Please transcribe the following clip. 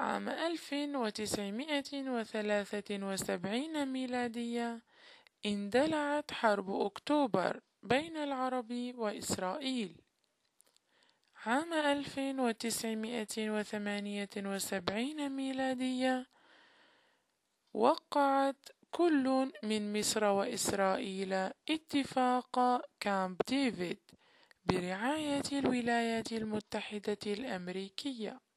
عام 1973 ميلادية اندلعت حرب أكتوبر بين العرب وإسرائيل. عام 1978 ميلادية وقعت كل من مصر وإسرائيل اتفاق كامب ديفيد برعاية الولايات المتحدة الأمريكية.